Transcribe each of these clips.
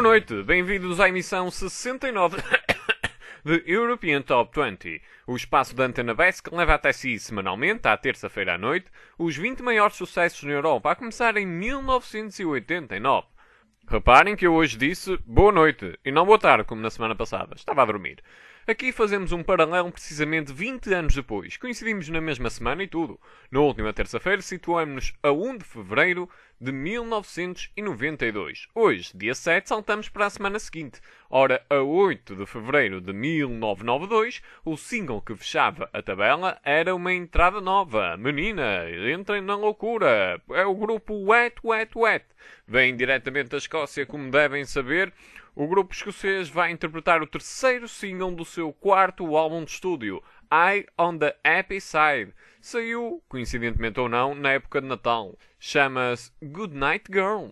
Boa noite, bem-vindos à emissão 69 de European Top 20, o espaço da Antena Base que leva até si semanalmente, à terça-feira à noite, os 20 maiores sucessos na Europa, a começar em 1989. Reparem que eu hoje disse boa noite e não boa tarde, como na semana passada. Estava a dormir. Aqui fazemos um paralelo precisamente 20 anos depois. Coincidimos na mesma semana e tudo. Na última terça-feira situamos-nos a 1 de fevereiro de 1992. Hoje, dia 7, saltamos para a semana seguinte. Ora, a 8 de fevereiro de 1992, o single que fechava a tabela era uma entrada nova. Menina, entrem na loucura. É o grupo Wet Wet Wet. Vem diretamente da Escócia, como devem saber. O grupo escocês vai interpretar o terceiro single do seu quarto álbum de estúdio, Eye on the Happy Side. Saiu, coincidentemente ou não, na época de Natal. Chama-se Good Night Girl.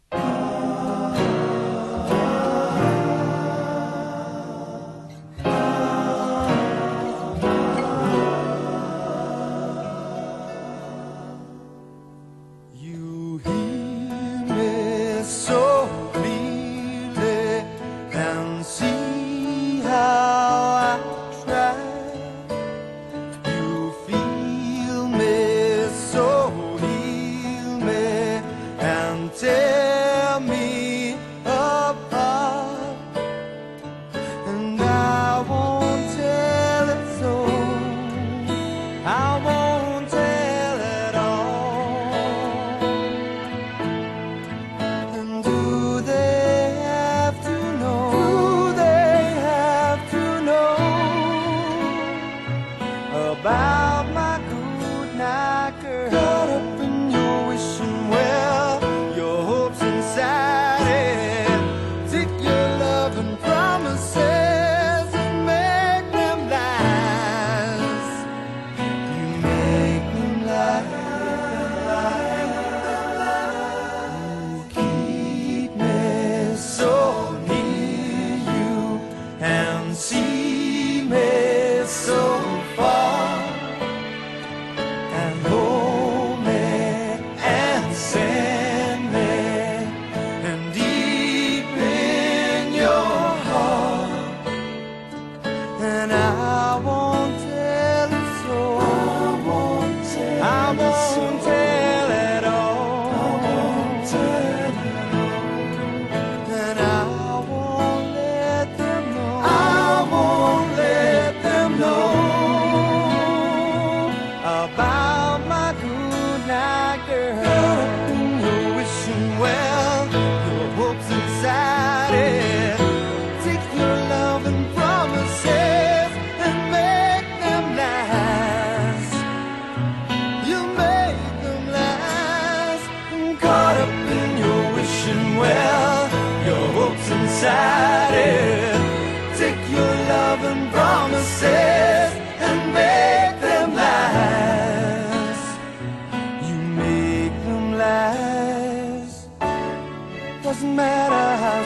Doesn't matter how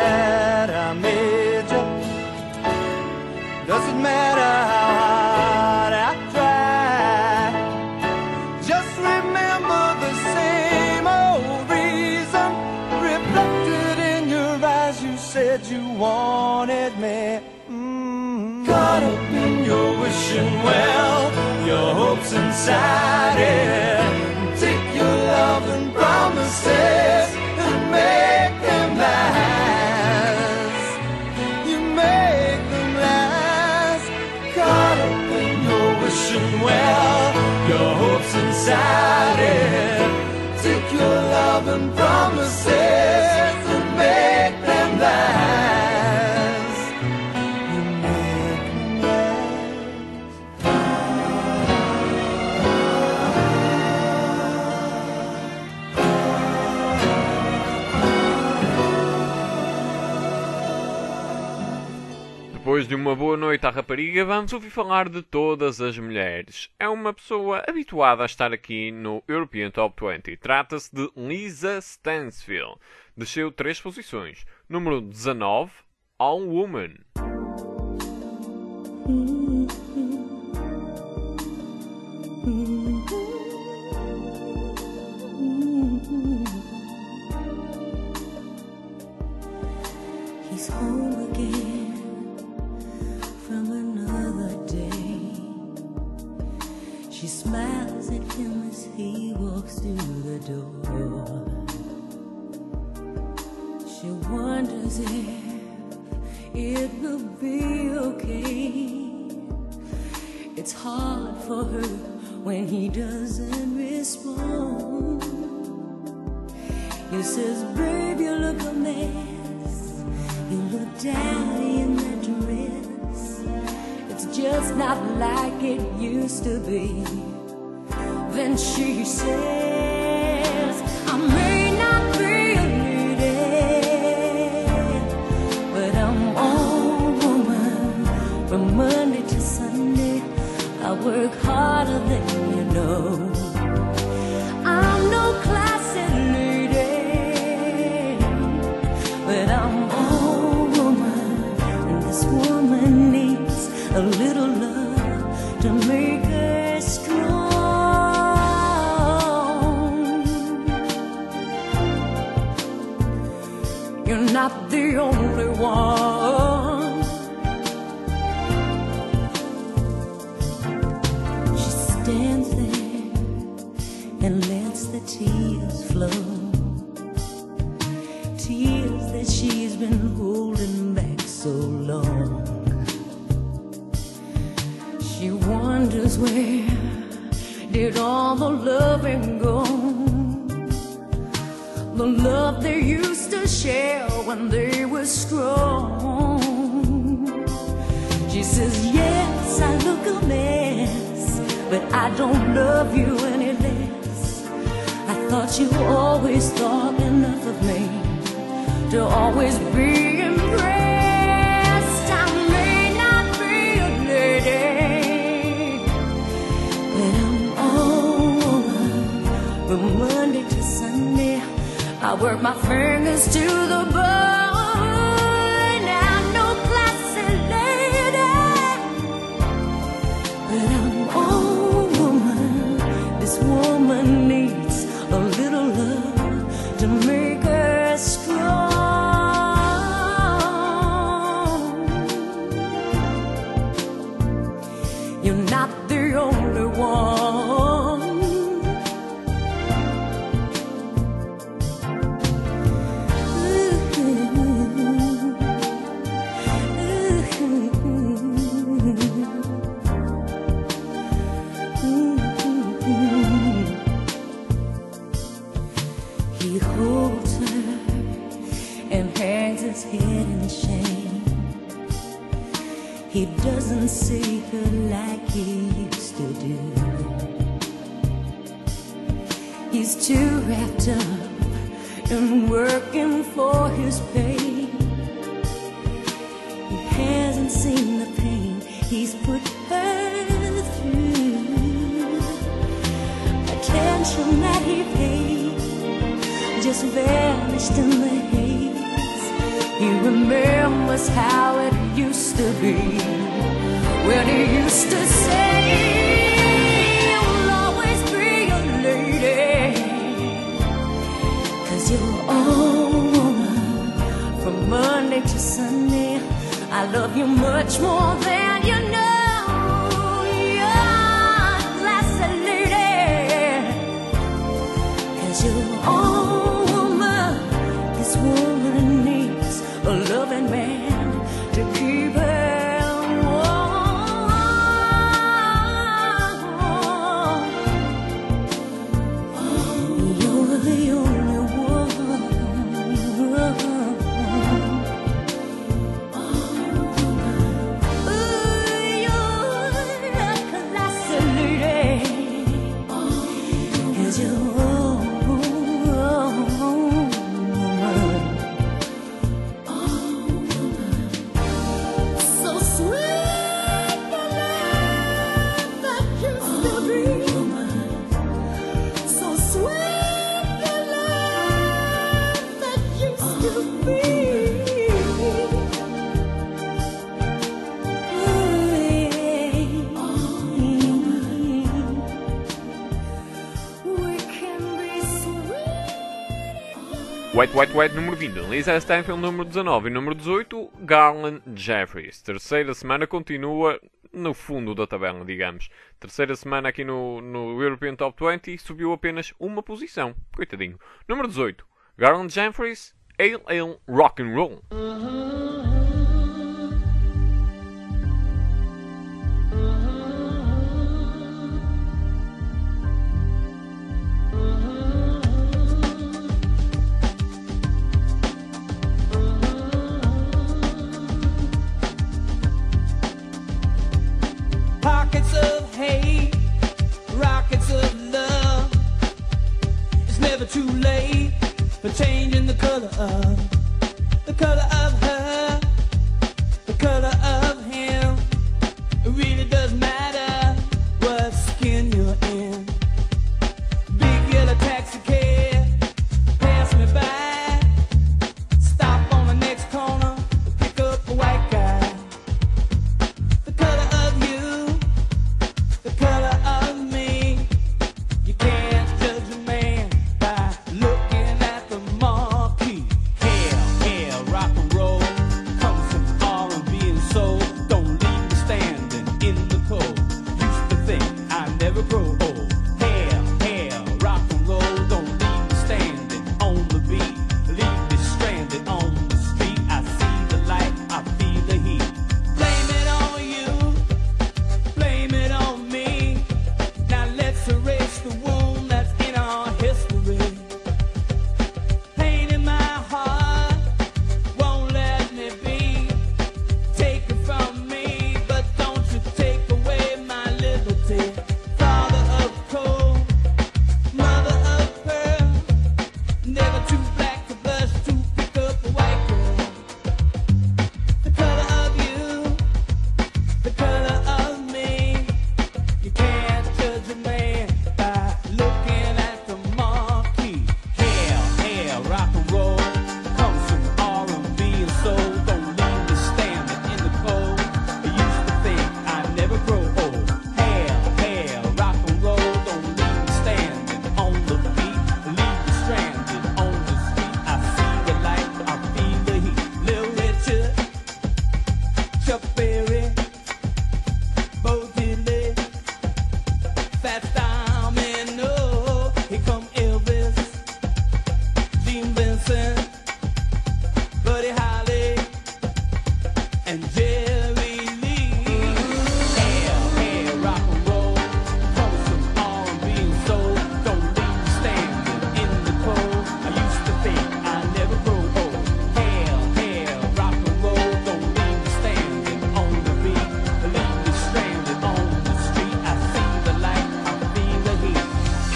sad I made you. Doesn't matter how hard I try. Just remember the same old reason reflected in your eyes. You said you wanted me. Caught up in your wishing well, your hopes inside it. Take your love and promises and make them last. You make them last. Caught up in your wishing well, your hopes inside it. Take your love and promises and make them last. You make them Depois de uma boa noite à rapariga, vamos ouvir falar de todas as mulheres. É uma pessoa habituada a estar aqui no European Top 20. Trata-se de Lisa Stansfield. Desceu 3 posições. Número 19, All Woman. She smiles at him as he walks through the door. She wonders if it will be okay. It's hard for her when he doesn't respond. He says, babe, you look a mess. You look dirty in that dress. It's just not like it used to be. Then she says, I may not be a lady, but I'm all woman. From Monday to Sunday, I work harder than you know. I'm no classy lady, but I'm all woman, and this woman needs a little love to make her strong. You're not the only one. She stands there and lets the tears flow, tears that she's been holding back so long. She wonders, where did all the loving go? The love they used to share when they were strong. She says, yes, I look a mess, but I don't love you any less. I thought you always thought enough of me to always be impressed. I may not be a lady, but I'm all woman. From Monday to Sunday, I work my fingers to the bone. I'm no classy lady, but I'm all woman. This woman needs a little love to make her strong. You're not the only one. He holds her and hangs his head in shame. He doesn't see her like he used to do. He's too wrapped up in working for his pay. He hasn't seen the pain he's put her through. Attention that he paid just vanished in the haze. He remembers how it used to be, when he used to say, you'll always be a lady, 'cause you're all woman. From Monday to Sunday, I love you much more than you know. You're a classy lady, 'cause you're all woman. This woman needs a loving man to keep her warm. You're the only one. White White White número 20, Lisa Stanfield número 19 e número 18, Garland Jeffries. Terceira semana continua no fundo da tabela, digamos. Terceira semana aqui no European Top 20, subiu apenas uma posição. Coitadinho. Número 18. Garland Jeffries, Ale Ale Rock and Roll. Pockets of hate, rockets of love. It's never too late for changing the color of her, the color of him. It really does matter what skin you're in. Big yellow taxi cab, pass me by. Stop on the next corner, pick up a white guy. The color of you, the color of me. You can't judge a man by looking at the marquee. Hell, rock and roll comes from R&B and soul. Don't leave me standing in the cold. Used to think I'd never grow old. Hell, rock and roll, don't leave me standing on the beat. Leave me stranded on the street. I see the light, I feel the heat. Blame it on you, blame it on me. Now let's erase the wound that's in our history. Pain in my heart won't let me be. Take it from me, but don't you take away my liberty. Father of coal, mother of pearl, never too black to blush to pick up a white girl. The color of you, the color of me. You can't judge a man by looking at the marquee. Hell, rock and roll comes from R&B and soul. Don't leave me standing in the cold. I used to think I'd never grow old. Hell, rock and roll, don't leave me standing on the beat. Leave me stranded on the street. I see the light, I feel the heat. Little Richard, Chuck Berry, Bo Diddley, Fat Domino, here come Elvis, Gene Vincent, Buddy Holly, and Jerry Lee. Hell, rock and roll comes from R&B and soul. Don't leave me standing in the cold. I used to think I'd never grow old. Hell, rock and roll, don't leave me standing on the beat. Leave me stranded on the street. I see the light, I feel the heat.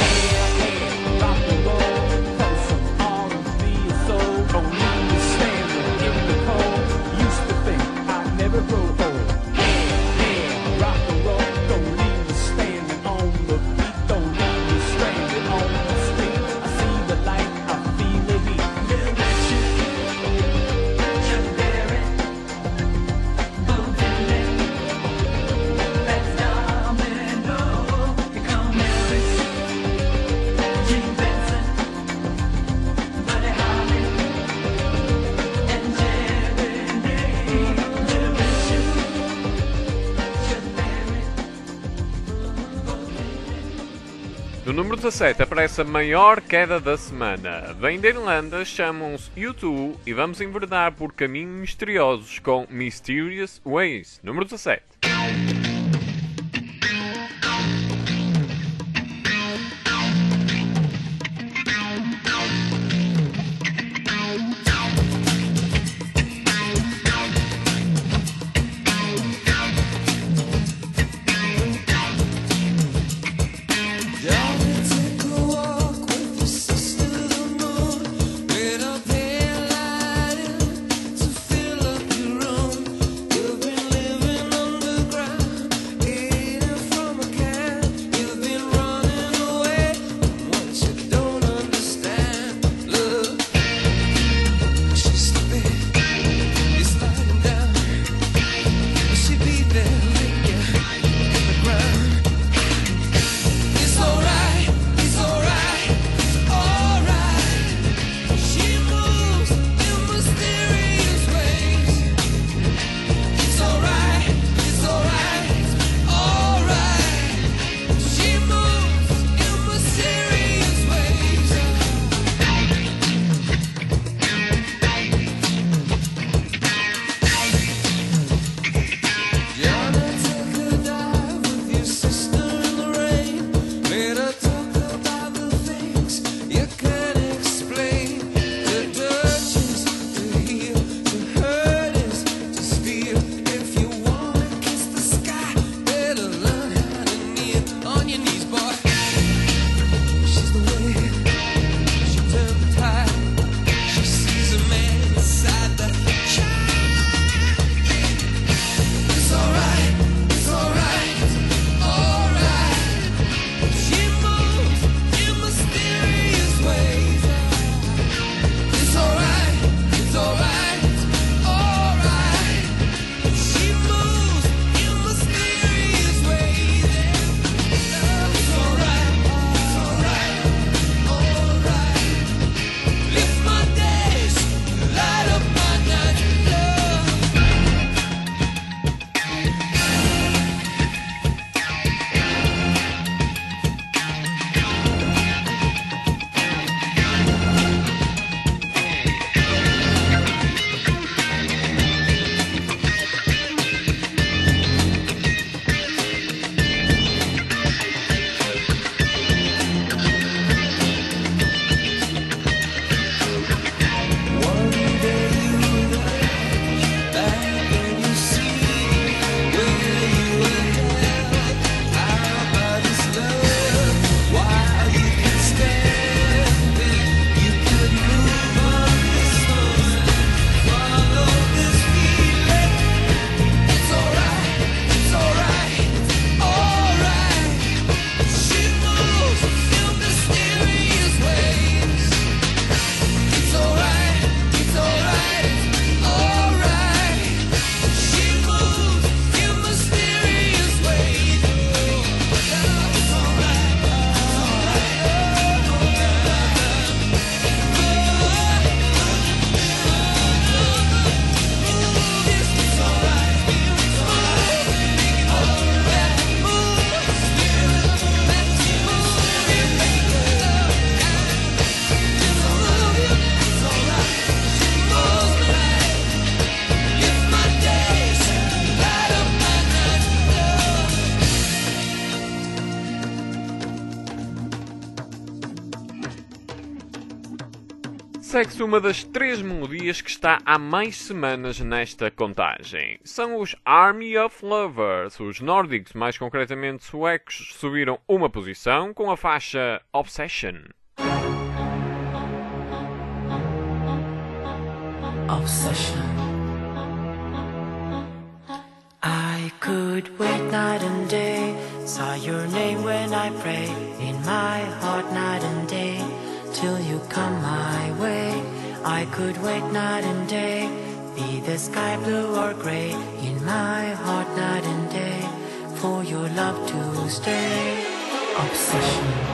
Hell, rock and roll comes from R&B and soul. Don't leave me standing in the cold. Used to think I'd never grow old. Hell, rock and roll, don't leave me standing on the beat. Don't leave me stranded on the street. I see the light, I feel the heat. Little Richard, Chuck Berry, Bo Diddley, Fat Domino, here come Elvis, Gene Vincent, Buddy Holly, and Jerry Lee. Little Richard, Chuck Berry, No número 17 aparece a maior queda da semana. Vem da Irlanda, chamam-se U2 e vamos enverdar por caminhos misteriosos com Mysterious Ways. Número 17. Take a walk with your sister the moon. Get up here lighting to fill up your room. You've been living under Segue-se uma das 3 melodias que está há mais semanas nesta contagem. São os Army of Lovers. Os nórdicos, mais concretamente suecos, subiram uma posição com a faixa Obsession. Obsession. I could wait night and day, saw your name when I pray, in my heart night and day, till you come my way. I could wait night and day, be the sky blue or grey, in my heart night and day, for your love to stay. Obsession.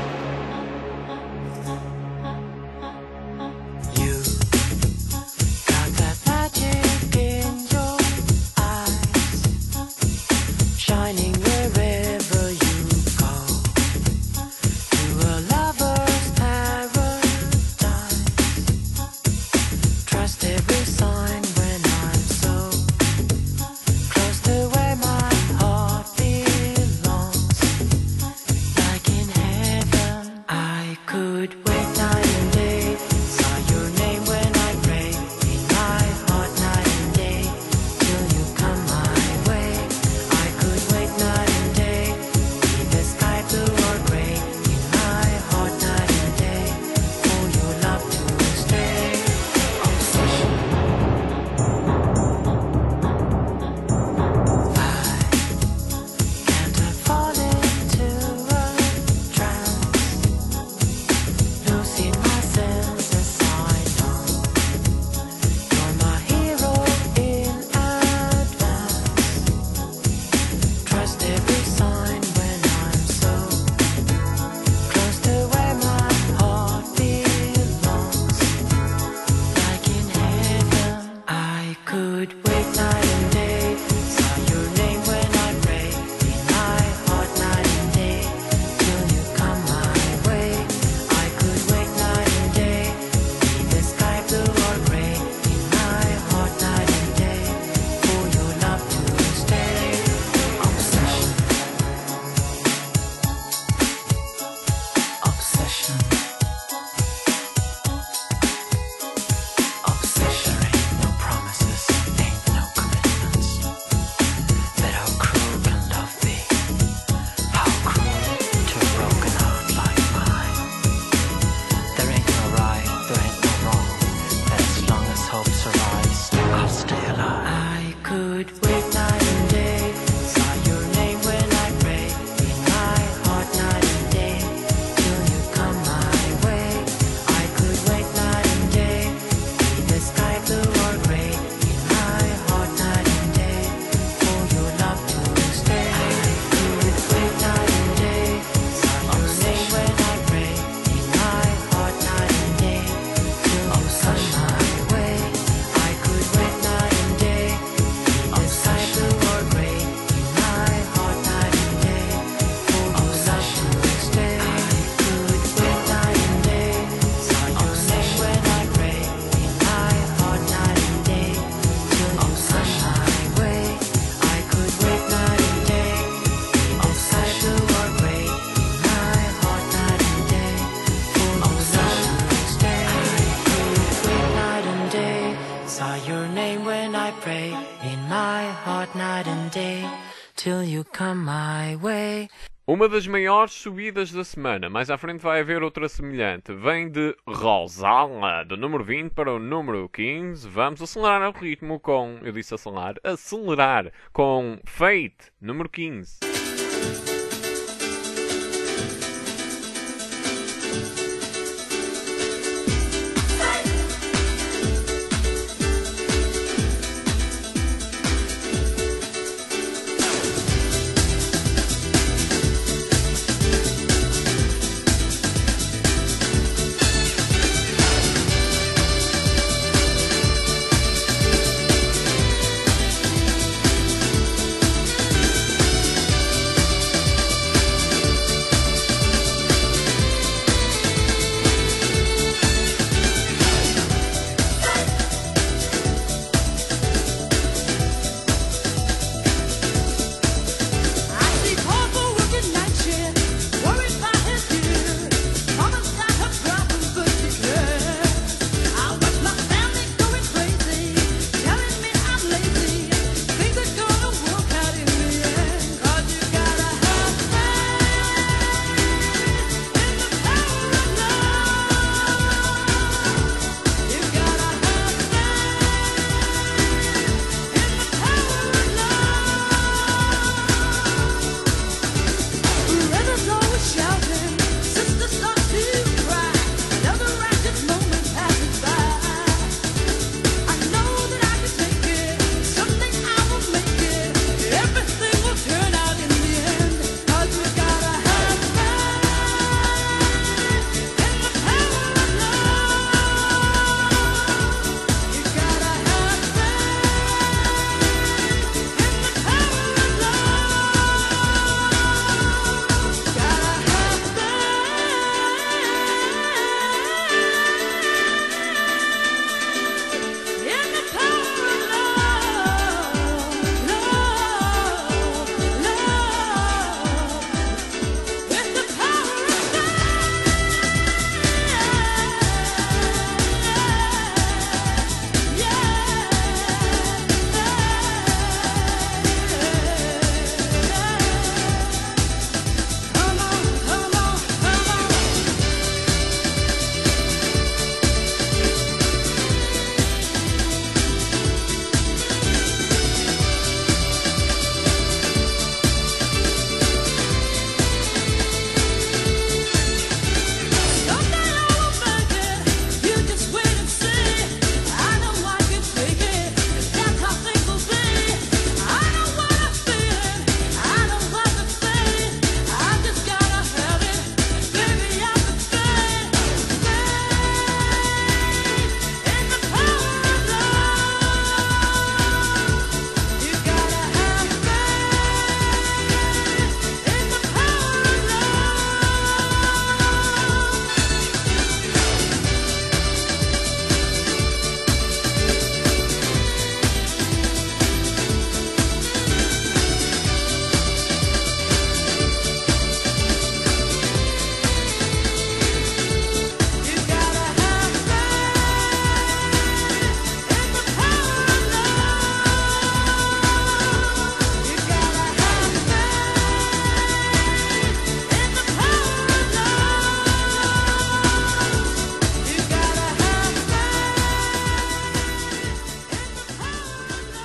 Uma das maiores subidas da semana, mais à frente vai haver outra semelhante, vem de Rosala, do número 20 para o número 15. Vamos acelerar o ritmo com, eu disse acelerar, com Fate, número 15.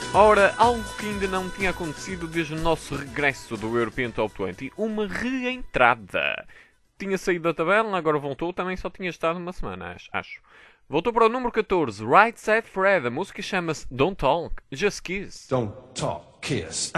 Ora, algo que ainda não tinha acontecido desde o nosso regresso do European Top 20, uma reentrada. Tinha saído da tabela, agora voltou, também só tinha estado uma semana, acho. Voltou para o número 14, Right Said Fred, a música chama-se Don't Talk, Just Kiss. Don't talk, kiss.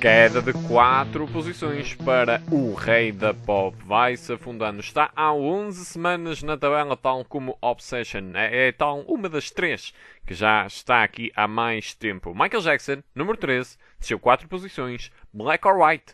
Queda de 4 posições para o rei da pop. Vai-se afundando. Está há 11 semanas na tabela, tal como Obsession. É tal uma das 3 que já está aqui há mais tempo. Michael Jackson, número 13, desceu 4 posições. Black or White.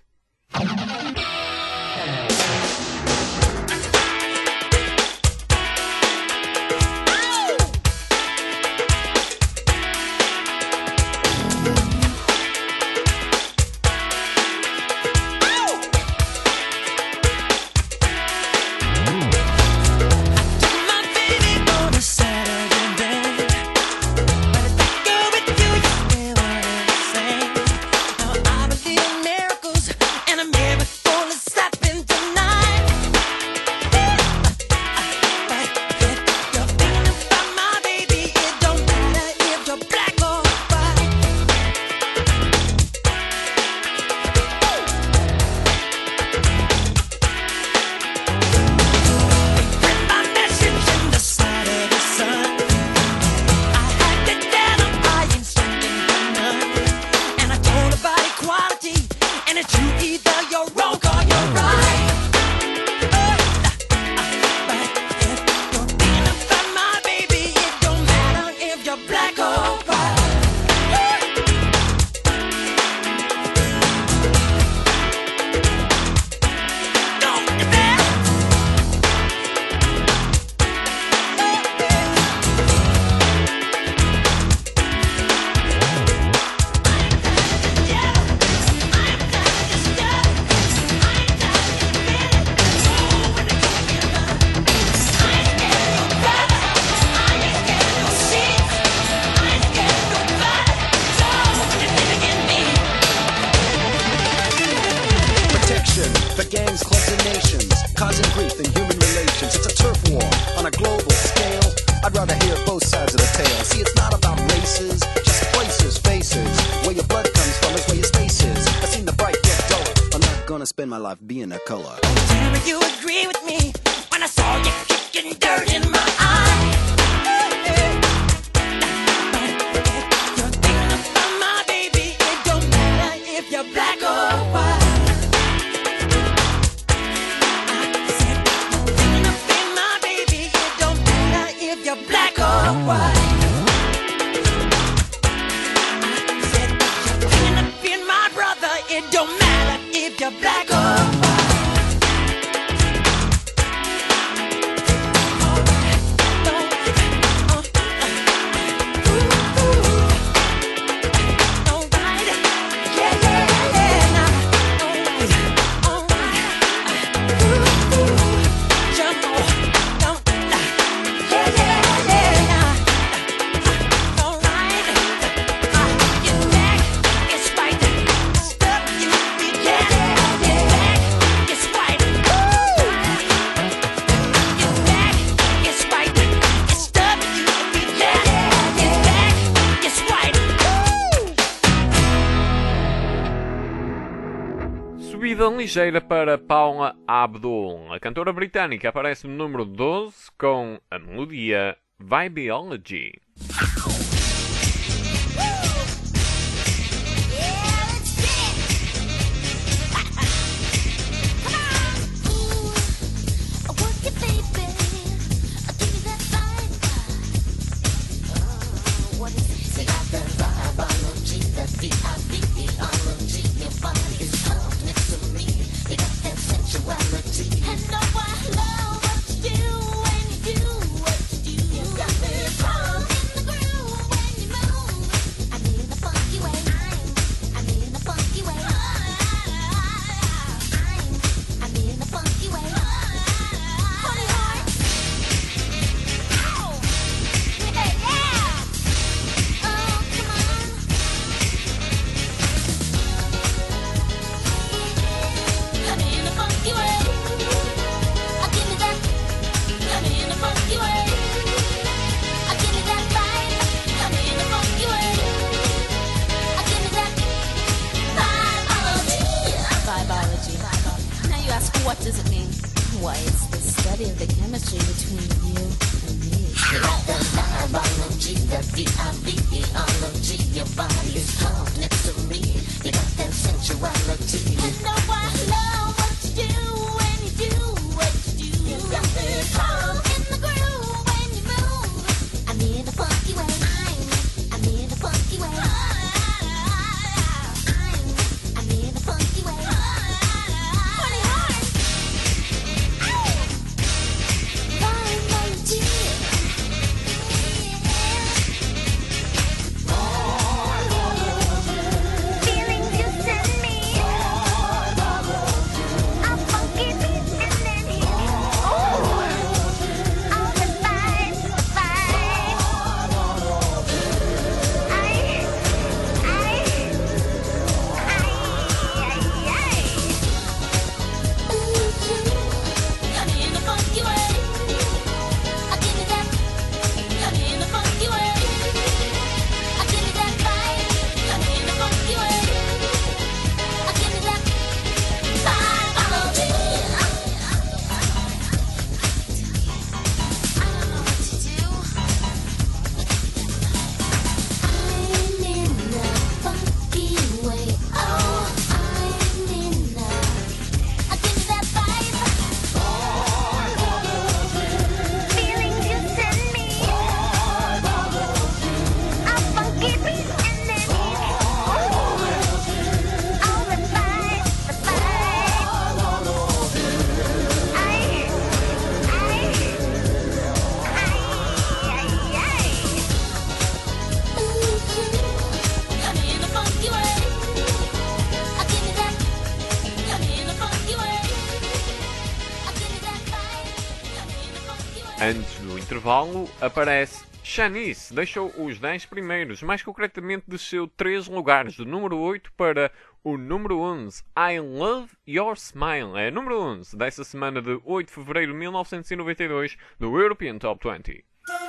The gangs, clubs, and nations, causing grief in human relations. It's a turf war on a global scale. I'd rather hear both sides of the tale. See, it's not about races, just places, faces. Where your blood comes from is where your space is. I've seen the bright get duller. I'm not gonna spend my life being a color. Tell me you agree with me when I saw you kicking dirt in my eye. You're thinking about my baby. It don't matter if you're black or white. Black or white. I said you're clean up in my brother. It don't matter if you're black or white. Subida ligeira para Paula Abdul. A cantora britânica aparece no número 12 com a melodia Vibeology. What does it mean? Why, it's the study of the chemistry between you and me. The biology, the D-I-V-E-ology. Your body is calm next to me. You got that sensuality. Antes do intervalo, aparece Shanice, deixou os 10 primeiros, mais concretamente desceu 3 lugares, do número 8 para o número 11, I Love Your Smile. É número 11 dessa semana de 8 de fevereiro de 1992 do European Top 20.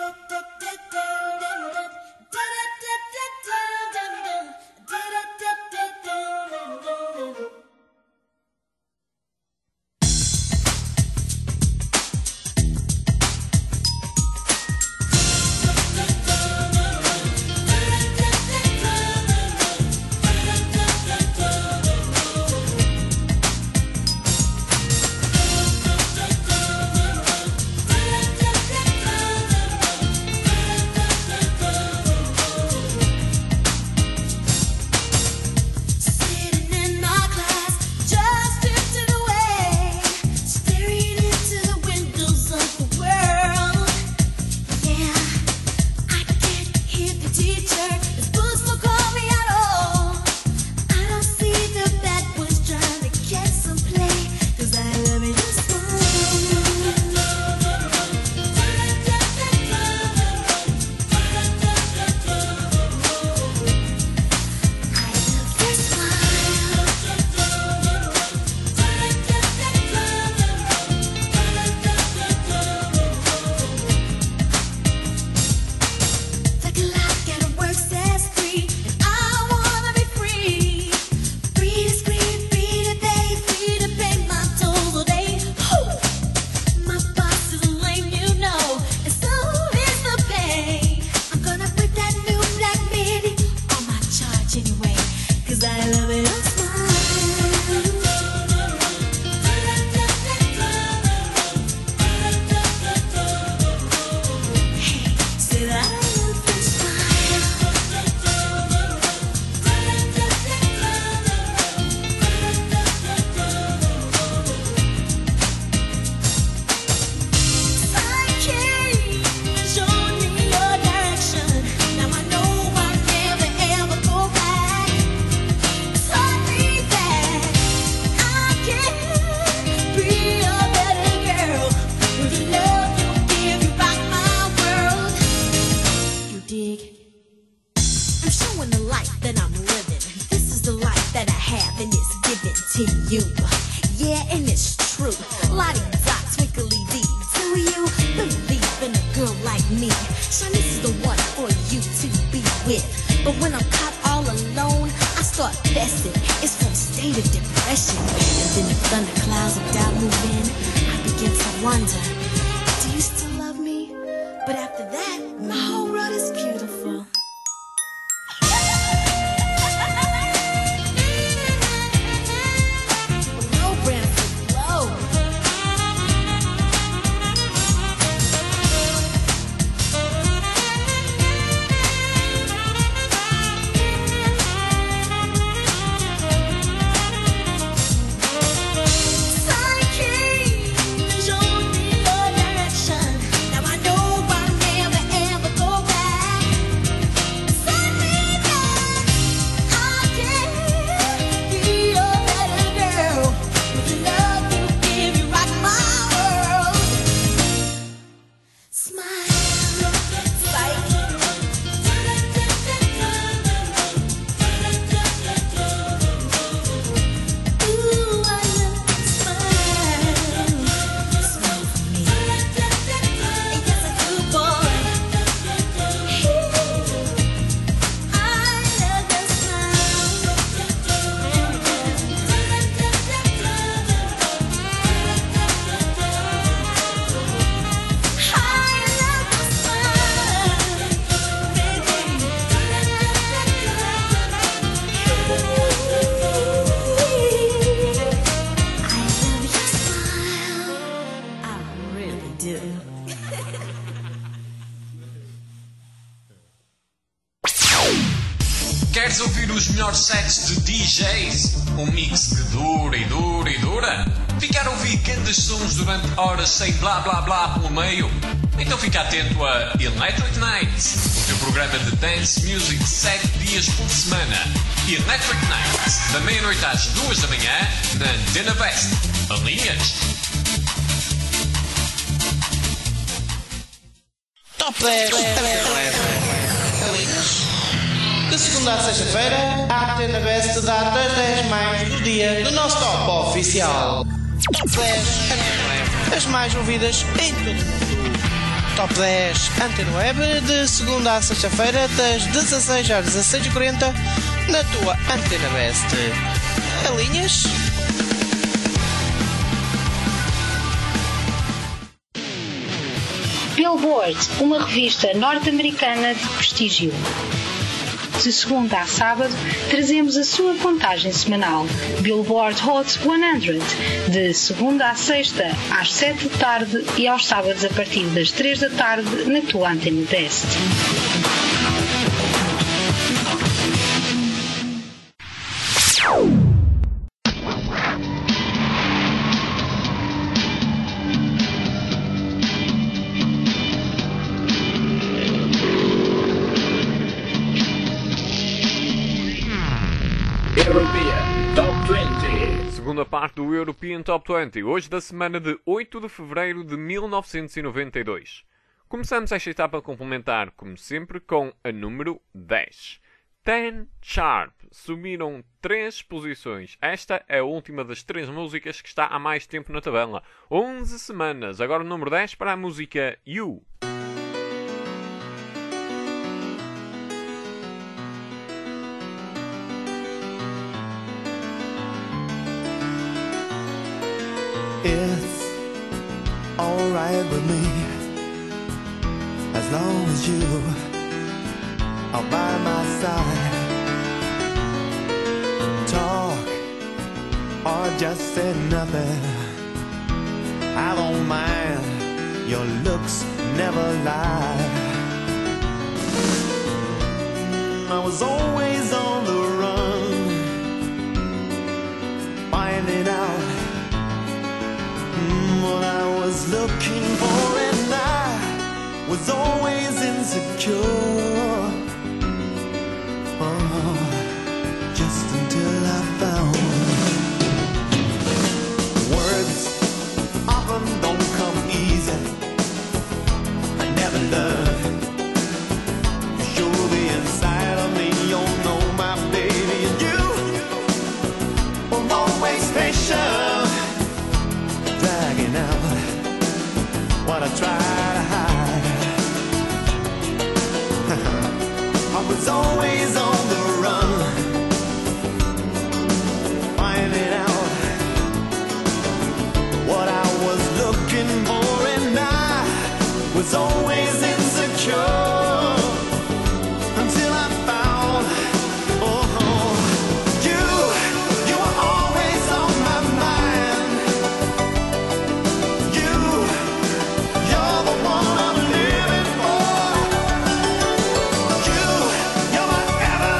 Queres ouvir os melhores sets de DJs? Um mix que dura e dura e dura? Ficar a ouvir grandes sons durante horas sem blá blá blá pelo meio? Então fica atento a Electric Nights, o teu programa de dance music 7 dias por semana. Electric Nights, da meia-noite às 2 da manhã, na Antena West. Alinhas? Top 10 de segunda a sexta-feira, a Antena Best dá das 10 mais do dia no nosso top oficial. Top 10 as mais ouvidas em todo o mundo. Top 10 Antena Web de segunda a sexta-feira das 16 às 16h40 na tua Antena Best. Alinhas? Billboard, uma revista norte-americana de prestígio. De segunda a sábado, trazemos a sua contagem semanal. Billboard Hot 100, de segunda a sexta, às 7 da tarde e aos sábados a partir das 3 da tarde na tua Antena Best. European Top 20. Segunda parte do European Top 20, hoje da semana de 8 de fevereiro de 1992. Começamos esta etapa a complementar, como sempre, com a número 10. 10 Sharp subiram 3 posições. Esta é a última das 3 músicas que está há mais tempo na tabela. 11 semanas. Agora o número 10 para a música You. It's alright with me, as long as you are by my side. Talk or just say nothing, I don't mind, your looks never lie. I was always on the run, finding out what I was looking for, and I was always insecure. Oh, just until I found words often don't come easy. I never learned to show the inside of me. You know my baby, and you were always patient, dragging out what I try to hide. I was always on the run, finding out what I was looking for, and I was always insecure until I found, you were always on my mind. You're the one I'm living for. You're my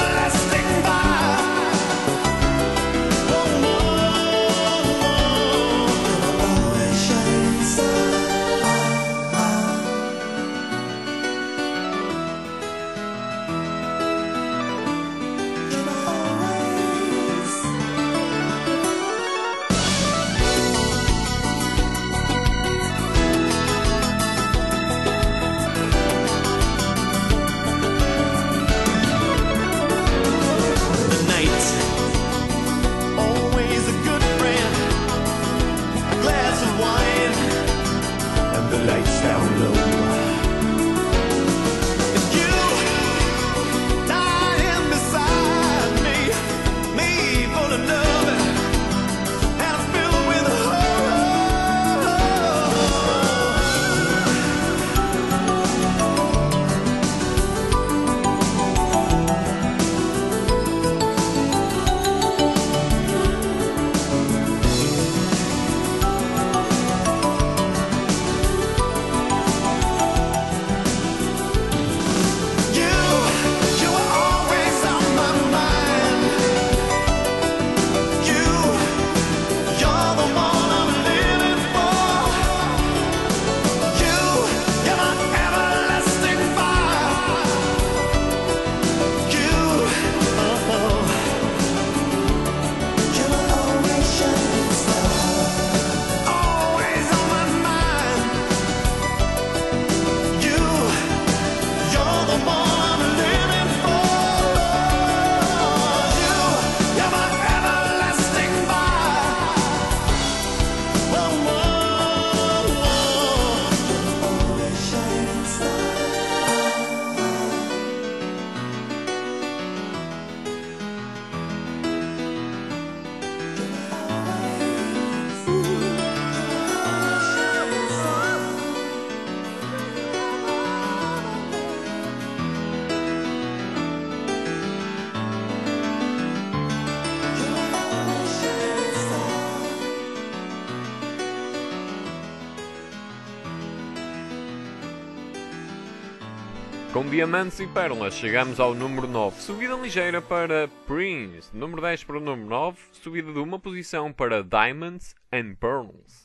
Com Diamantes e Pérolas chegamos ao número 9, subida ligeira para Prince. Número 10 para o número 9, subida de uma posição para Diamonds and Pearls.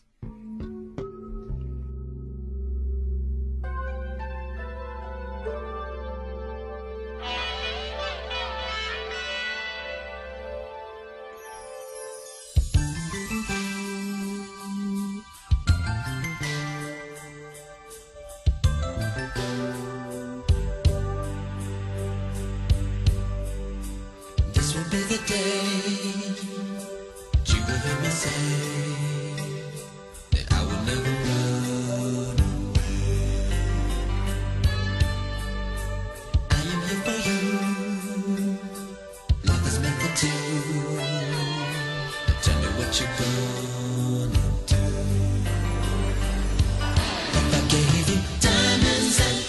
This will be the day that you will hear me say that I will never run away. I am here for you. Love is meant for two. Tell me what you're gonna do. If I gave you diamonds and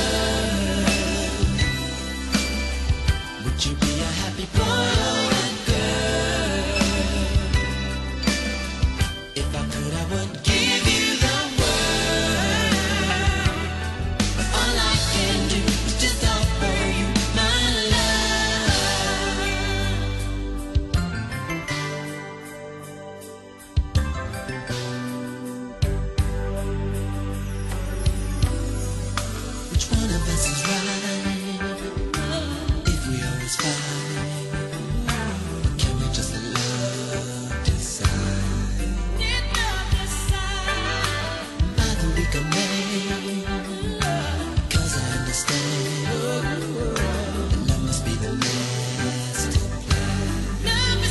pearls, would you be a happy boy or a girl? If I could, I would give you the world. But all I can do is just offer you my love. Which one of us is right? If we always fight, or can we just let love decide? Neither we can make, 'cause I understand that love must be the master plan.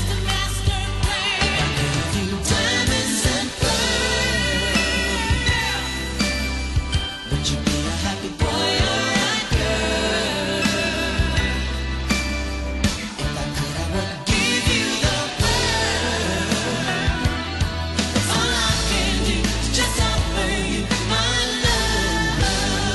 If I gave you diamonds and pearls, would you be a happy boy or a girl? If I could, I would give you the world. That's all I can do is just offer you my love.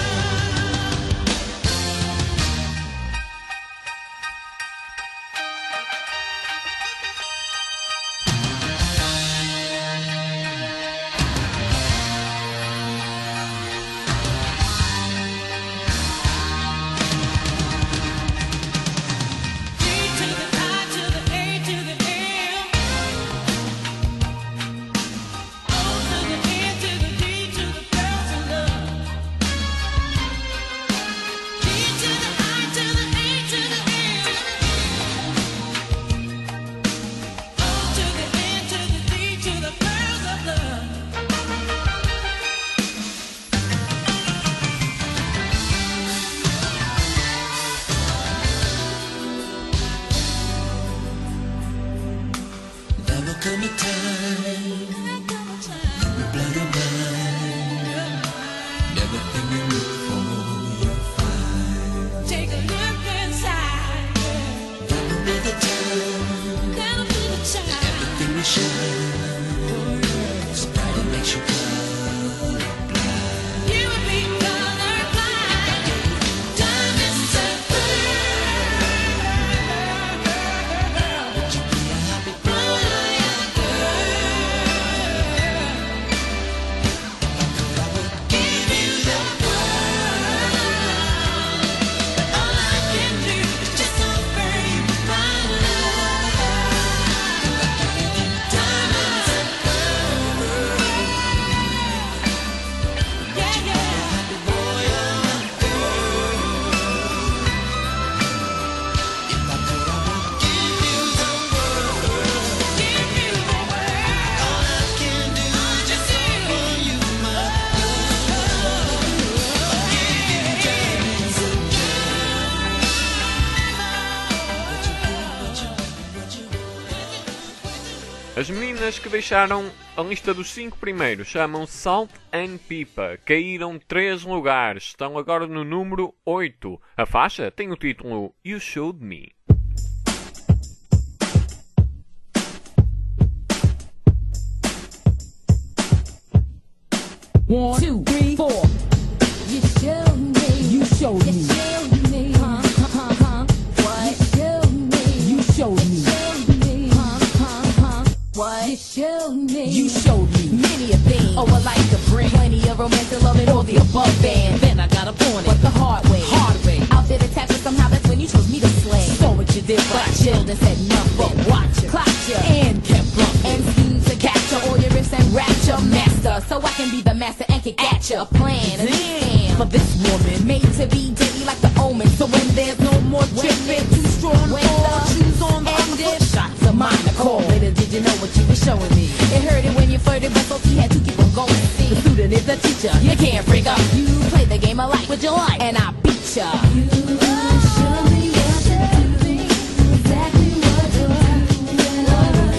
D to the I to the A to the M, O to the N to the D to the pearls of love. D to the I to the A to the M, O to the N to the D to the pearls of love. There will come a time you blow your mind. Everything you look for, you'll find. Take a look inside. That will be the time. That'll be the time. Everything will shine. So bright it makes you colorblind. You will be colorblind. Diamonds and pearls. Would you be a happy boy or a girl? If I could, I would give you the world. But all I can do is just offer you my love. If I gave you diamonds and pearls, yeah, yeah, happy boy or a girl. If I could, I would give you the world. Give you the world. All I can do is just offer you my love. I'll give you diamonds and As meninas que deixaram a lista dos 5 primeiros chamam-se Salt and Pipa. Caíram 3 lugares. Estão agora no número 8. A faixa tem o título You Showed Me. One, two, three, four. You showed me. You showed me. You showed me. What? You showed me. You showed me. What? You showed me. You showed me many a thing. Oh, I like to bring plenty of romantic love and all the above band. Then I got a point, but the hard way. Hard way. and said nothing. But watch it, clocked ya, and kept bumping. And schemed to capture all your riffs and rapture master. So I can be the master and kick at ya. Plan a damn for this woman, made to be daily like the omen. So when there's no more tripping, too strong for shoes on the end, shots of mine are called. Later, did you know what you were showing me? It hurt it when you flirted, but Sophie had to keep on going. See, the student is the teacher. You can't break up. You play the game of life with your life, and I beat ya. You show me what to do, exactly what to do, what to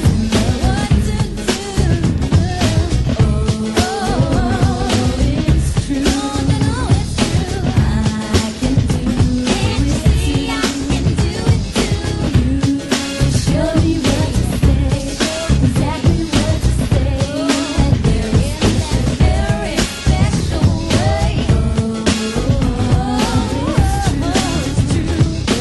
do. Oh, it's true. No, it's true. I can do it. See, I can do it too. You show me what to say, exactly what to say, and very special way. It's true.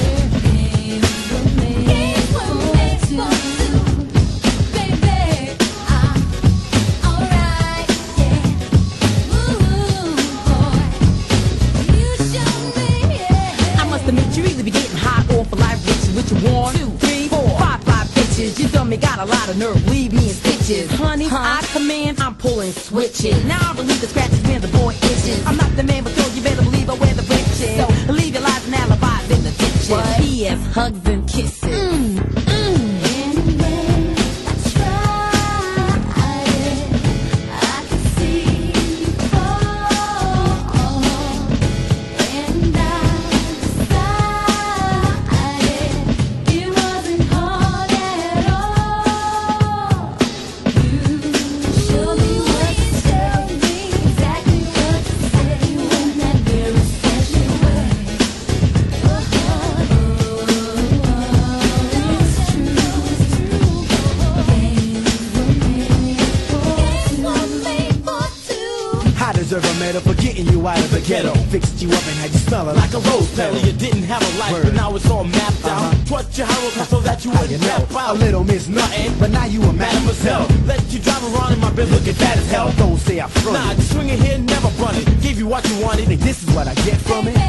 Games were made for two, baby. Alright, yeah. Ooh, boy, you show me, yeah. I must admit you either be getting hot or for life rich with your 1, 2, 3, 4, 5 bitches. You dummy got a lot of nerve, leave me in stitches. Honey, I command, I'm pulling switches. Now I believe the scratches when the boy itches. I'm not the man, but you better believe I wear the breeches. So leave your lies and alibis in the ditches. P.S. hugs and kisses. Anyway, I tried it. I could see you fall, and I decided it wasn't hard at all. You show me what to say, exactly what to say, in that very special way. It's true, it's true. Games were made for two. I deserve a medal for getting you out of the ghetto. Fixed you up and had you smelling like a rose petal. You didn't have a life, but now it's all mapped out. Trust your hero so that you wouldn't tap out. A little miss nothing, but now you a mademoiselle. Let you drive around in my Benz, look at that as hell. Don't say I front. Nah, just swing it here, never run it. Give you what you wanted, and this is what I get from it.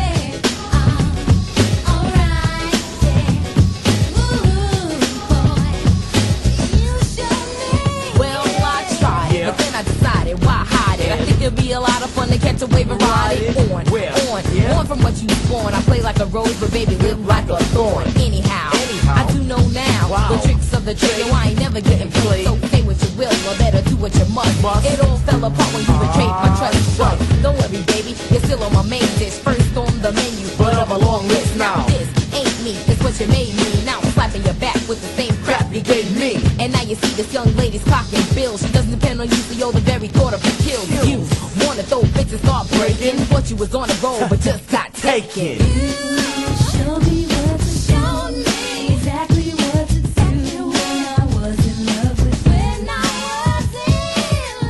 Well, I tried, but then I decided, why hide it? I think it'd be a lot of fun to catch a wave and ride it on, on from what you spawn. I play like a rose, but baby, live like a thorn. Anyhow, I do know now the tricks of the trade, and I ain't never getting played. So say what you will, or better do what you must. It all fell apart when you betrayed my trust. Don't worry, baby, you're still on my main dish. First on the menu, but of a long list now. This ain't me, it's what you made me. Now I'm slapping your back with the same crap you gave me. And now you see this young lady's clocking bills. She doesn't depend on you, so you're the very thought of her kills. You wanna throw fits and start breaking. Thought you was on the roll, but just got taken. Show me what to show me, exactly what to do. When I was in love with, when I was in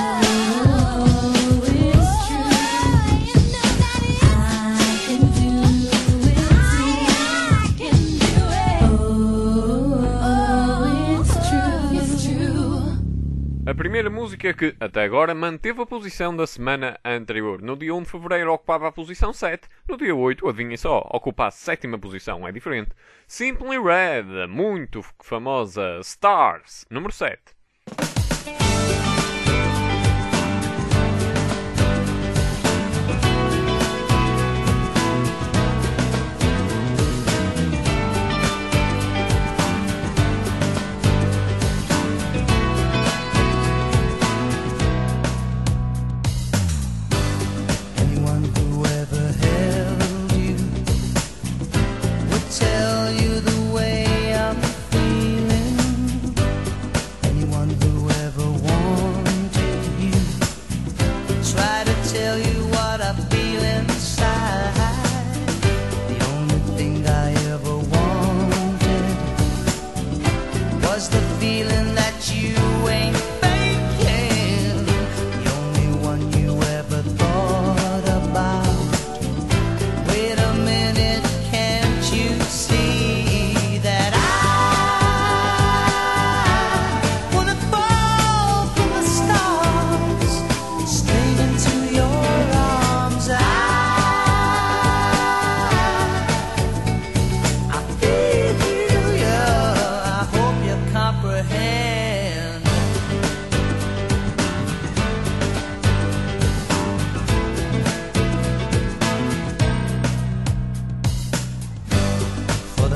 love, it's true. You know that I can do it. I can do it. Oh, it's true, it's true. A primeira música que, até agora, manteve a posição da semana anterior. No dia 1 de fevereiro ocupava a posição 7. No dia 8, adivinhem só, ocupa a 7ª posição. É diferente. Simply Red, muito famosa Stars, número 7. Anyone who ever held you would tell you the way I'm feeling. Anyone who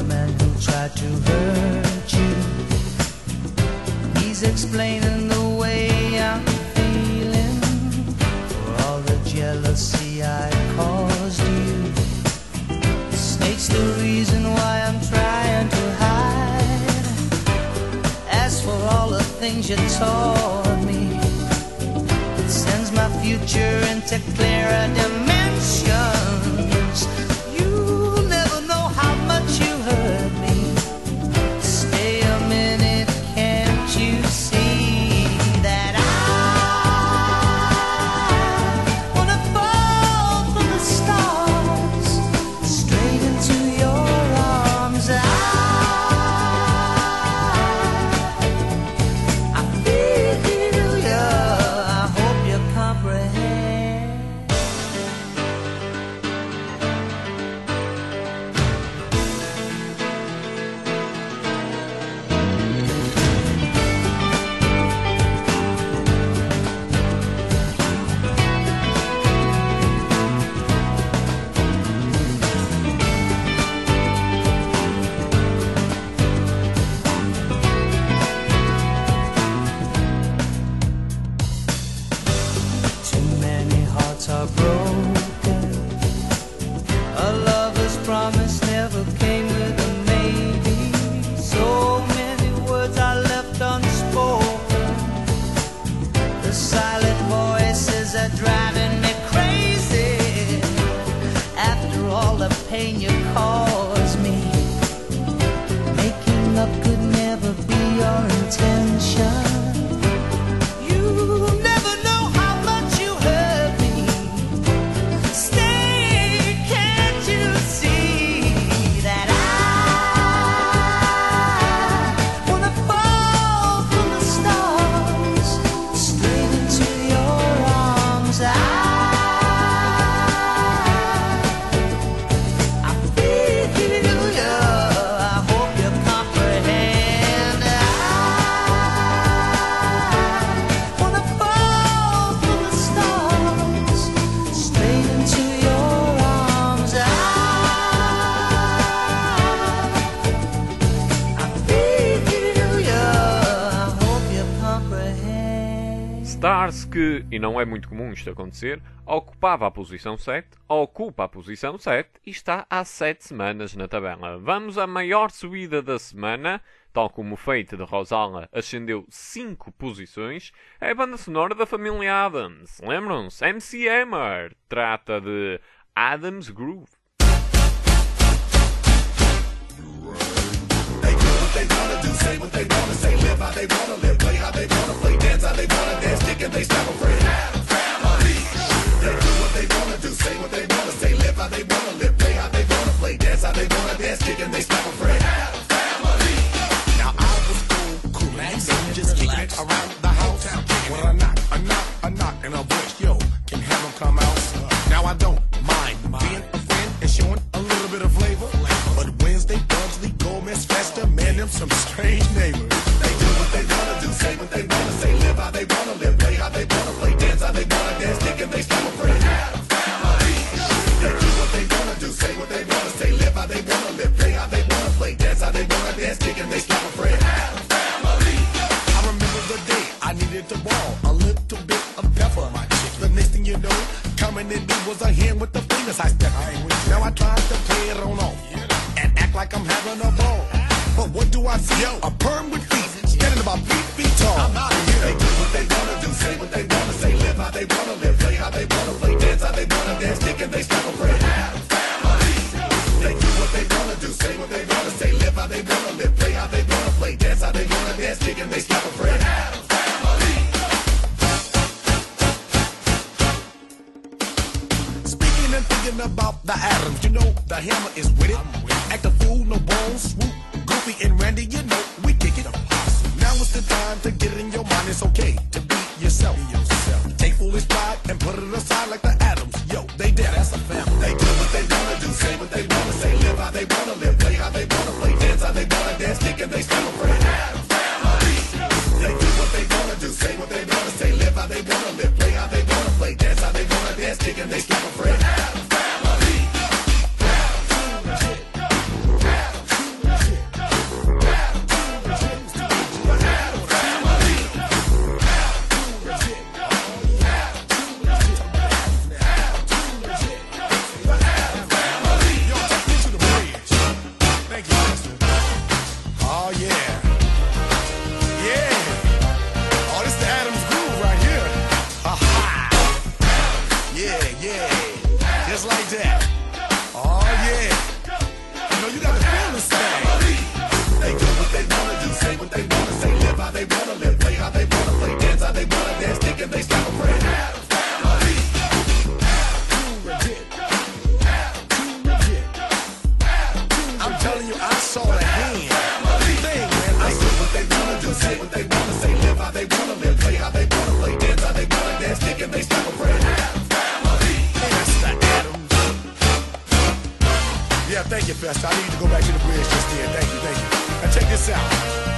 man who tried to hurt you. He's explaining the way I'm feeling for all the jealousy I caused you. The snake's the reason why I'm trying to hide. As for all the things you taught me, it sends my future into clearer dimensions. You'll never know how much you hurt me. Stay a minute, can't you see that I wanna fall from the stars straight into your arms? I feel you, I hope you comprehend. Too many hearts are broken. A lover's promise never came with a maybe. So many words are left unspoken. The silent voices are driving me crazy. After all the pain you caused me, making up could never be your intention. You'll never know how much you hurt me. Stay, can't you see that I wanna fall from the stars straight into your arms? I feel you, I hope you comprehend. I wanna fall from the stars straight into your arms. I feel you, I hope you comprehend. Stars, que, e não é muito comum isto acontecer, ocupava a posição 7, ocupa a posição 7 e está há 7 semanas na tabela. Vamos à maior subida da semana, tal como o Fate de Rosala ascendeu 5 posições, é a banda sonora da família Adams. Lembram-se? MC Hammer trata de Adams Groove. Now I was cool, just kicking it around the house. When I knock, and a voice, yo, can have them come out. Now I don't mind being a friend and showing a little bit of flavor. But Wednesday, Pugsley, Gomez, Festa, man, them some strange neighbors. They do what they wanna do, say what they wanna say, live how they wanna live, play how they wanna play, dance how they wanna dance, think and they stop a friend. They do what they wanna do, say what they wanna say, live how they wanna live, play how they wanna play, dance how they wanna dance, think and they stop a friend. I remember the day I needed to ball, a little bit of pepper. The next thing you know, coming in me was a hand with the fingers I stepped. Now I tried to play it on off and act like I'm having a ball. But what do I see? A perm with feet, standing about 8 feet tall. I'm out of here. They do what they wanna do, say what they wanna say, live how they wanna live, play how they wanna play, dance how they wanna dance, think and they stop a friend. They do what they wanna do, say what they wanna say, live how they wanna live, play how they wanna play, dance how they wanna dance, think and they stop a friend. Speaking and thinking about the Adams, you know the Hammer is with it. Act a fool, no bones, swoop, Goofy and Randy, you know we kick it. Now it's the time to get it in your mind. It's okay to be yourself. Take foolish pride and put it aside like the Adams. Yo, they did. That's a family. They do what they wanna do, say what they wanna say, live how they wanna live, play how they wanna play, dance how they wanna dance, think and they stop a friend. They do what they wanna do, say what they wanna say, live how they wanna live, play how they wanna play, dance how they wanna dance, think and they stop a friend. I saw the hand. Thing, man. I see what they wanna do, say what they wanna say, live how they wanna live, play how they wanna play, dance how they wanna dance, think and they stop afraid. That's the Adams. Yeah, thank you, Fester. I need to go back to the bridge just then. Thank you, thank you. Now check this out.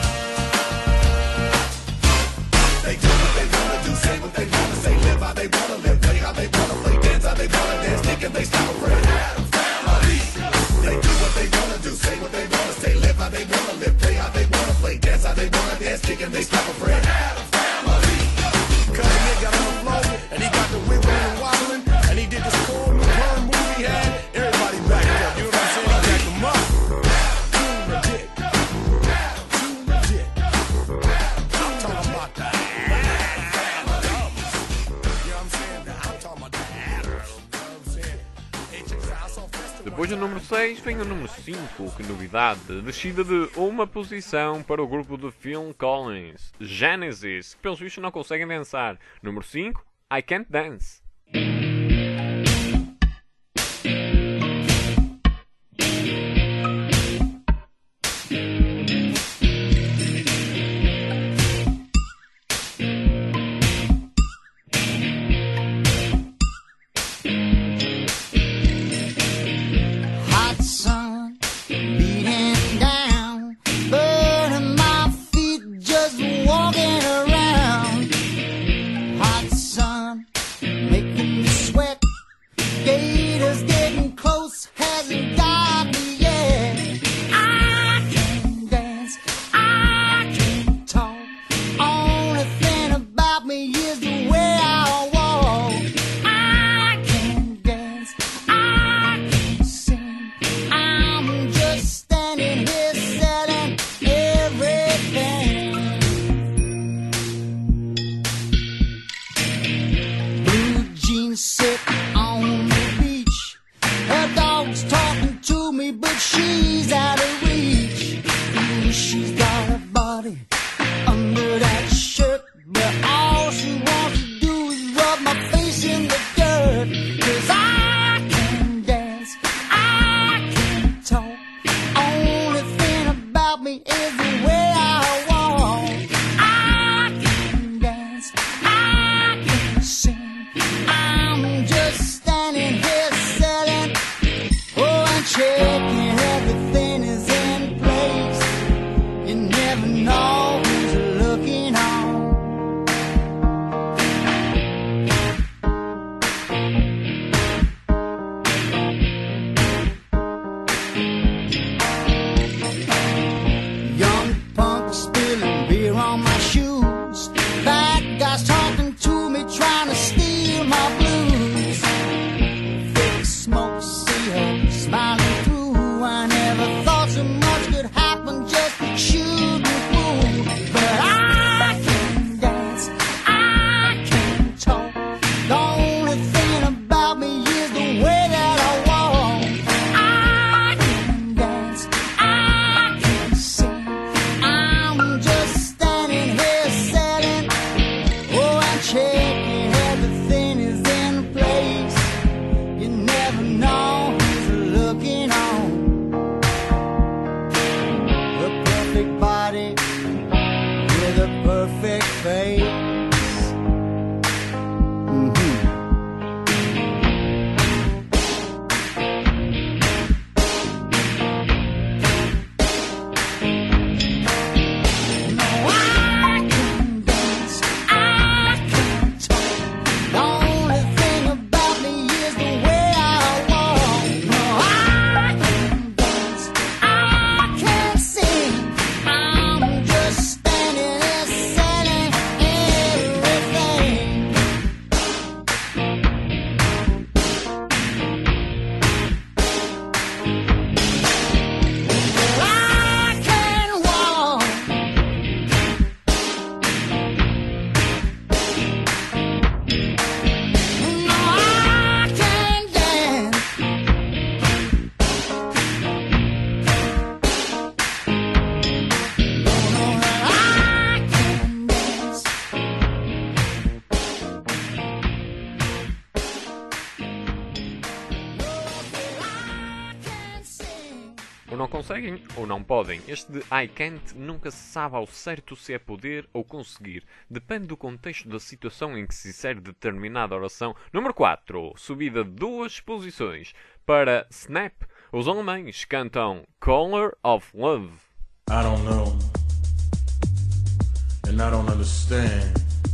They do what they wanna do, say what they wanna say, live how they wanna live, play how they wanna play, dance how they wanna dance, think and they stop afraid. They do what they wanna do, say what they wanna say, live how they wanna live, play how they wanna play, dance how they wanna dance, think and they stop afraid. Cause the nigga got on the floor, and he got the wiggling and wobbling, and he did the score in the burn movie he had. Everybody backed up, you know what I'm saying? He backed them up. I'm talking about that. Depois do número 6 vem o número 5, que novidade, descida de uma posição para o grupo de Phil Collins, Genesis, que pelos vistos não conseguem dançar. Número 5, I Can't Dance. Hot sun beating down, burning my feet just walking around. Hot sun making me sweat, gators getting close, hasn't got me yet. I can't dance, I can't talk, only thing about me is the way I walk. I can't dance, I can't sing, I'm just standing here selling everything. Blue jeans sit on the beach, her dog's talking to me, but she's out of reach. She's got a body under that shirt, but all she wants to do is rub my face in the dirt. 'Cause I can't dance, I can't talk, only thing about me is the way I walk. I can't dance, I can't sing, I'm just standing here selling, oh, and checking everything is in place. You never know who's looking on. Young punk spilling beer on my shoes, bad guys talking to me, trying to steal my blues. Thick smoke, see her smiling through. I never thought so much could happen just shooting through. But I can't dance, I can't talk, the only thing about me is the way that I walk. I can't dance, I can't sing, I'm just standing here selling, oh, and checking everything is in place. You never know who's looking on. A perfect body with a perfect face. No, I can't dance, I can't talk, the only thing about me is the way I walk. No, I can't dance, I can't sing, I'm just standing there selling conseguem ou não podem. Este de I can't nunca se sabe ao certo se é poder ou conseguir. Depende do contexto da situação em que se insere determinada oração. Número 4. Subida de 2 posições. Para Snap, os alemães cantam Color of Love. I don't know, and I don't understand.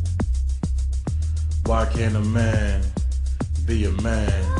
Why can't a man be a man?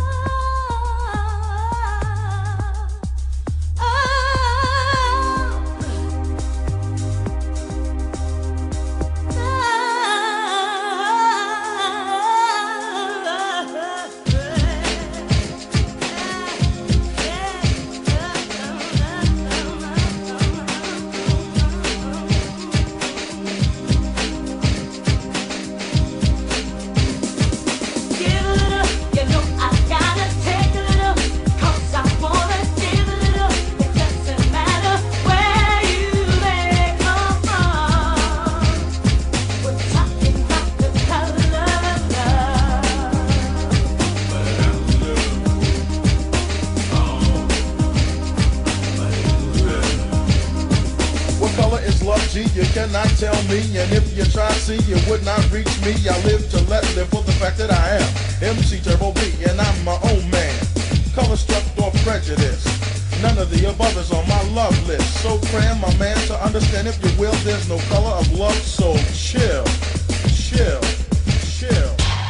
You cannot tell me, and if you try, see, you would not reach me. I live to let live for the fact that I am MC Turbo B, and I'm my own man. Color struck or prejudice, none of the above is on my love list. So cram, my man, to understand, if you will, there's no color of love. So chill, chill, chill.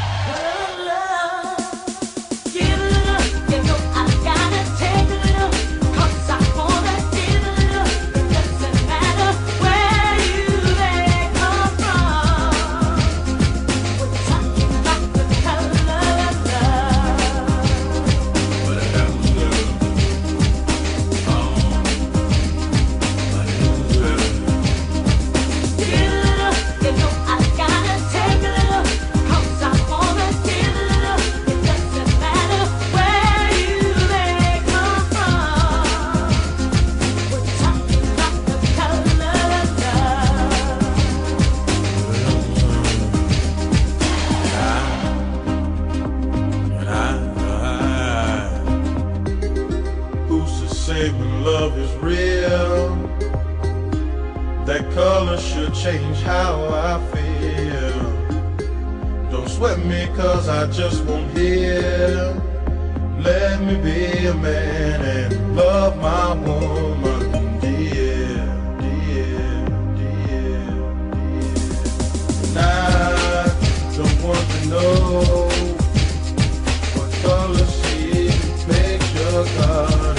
When love is real, that color should change how I feel. Don't sweat me, cause I just won't hear. Let me be a man and love my woman, dear, dear, dear, dear. And I don't want to know what color she makes your garden.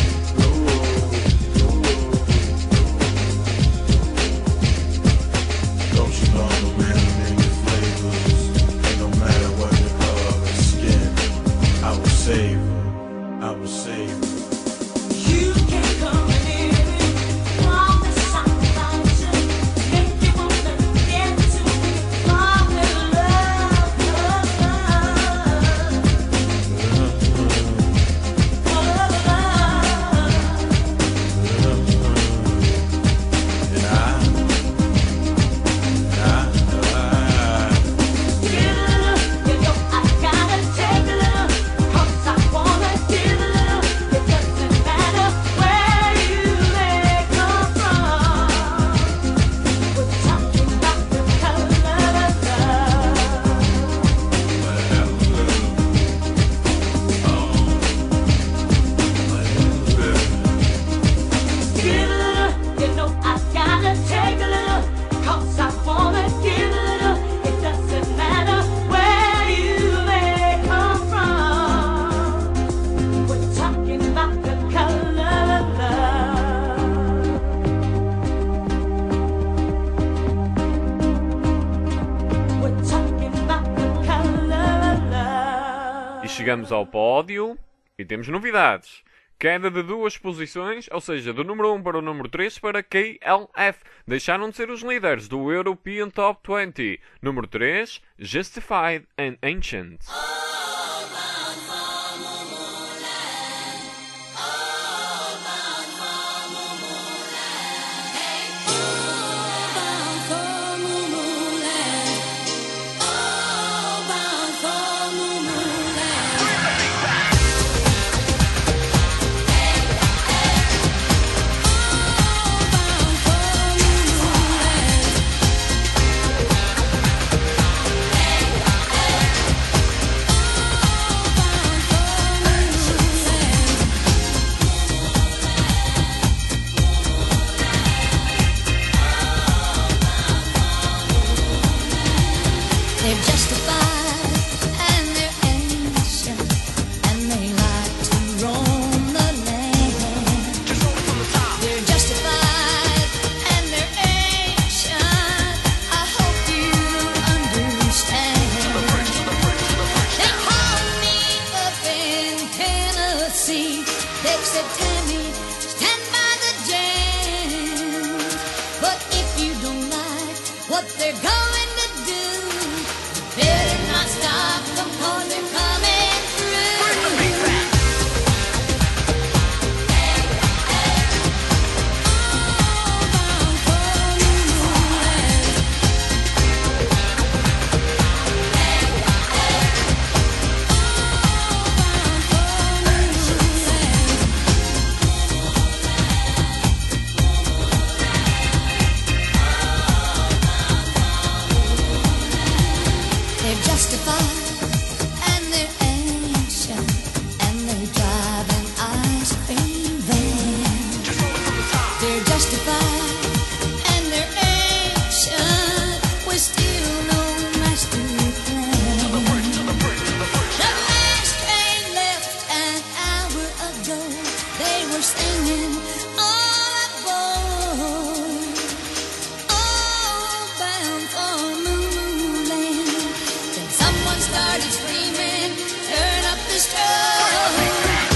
I will save her. You can come in from the sacrifice, make you want to get to me, fall in love, love, love, Chegamos ao pódio e temos novidades. Queda de 2 posições, ou seja, do número 1 para o número 3 para KLF. Deixaram de ser os líderes do European Top 20. Número 3, Justified and Ancient. justified, and their action was still no master plan. The last train left an hour ago. They were singing all aboard, all bound for Moonland. Then someone started screaming, "Turn up the strobe!"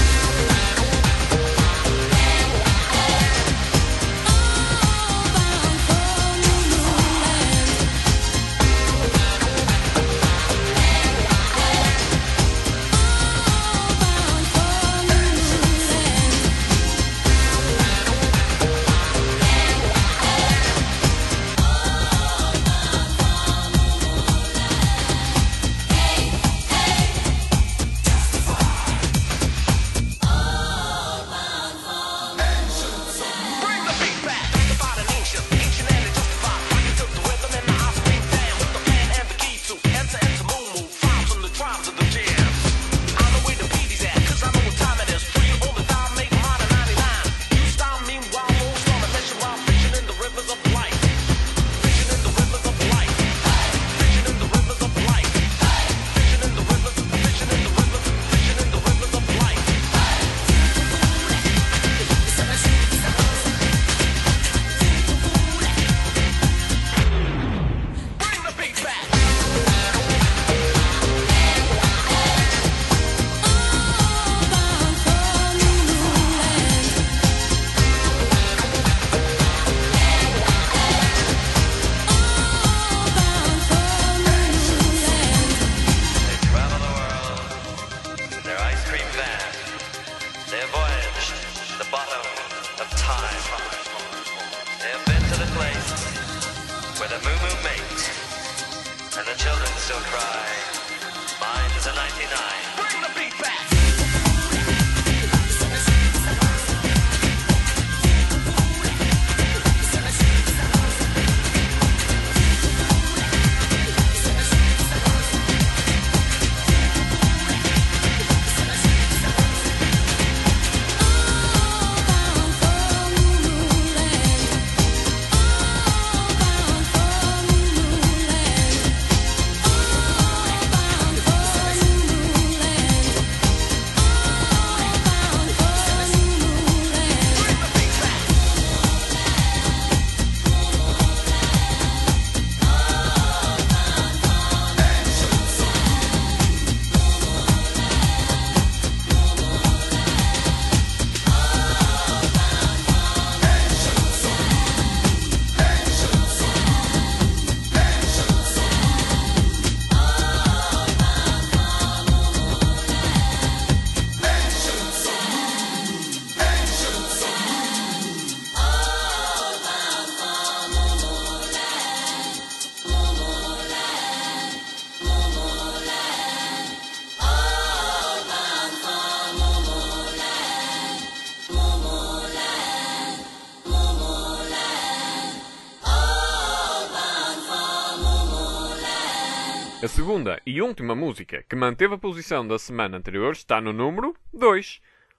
A segunda e última música que manteve a posição da semana anterior está no número 2.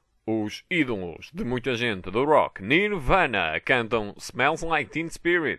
Os ídolos de muita gente do rock, Nirvana, cantam Smells Like Teen Spirit.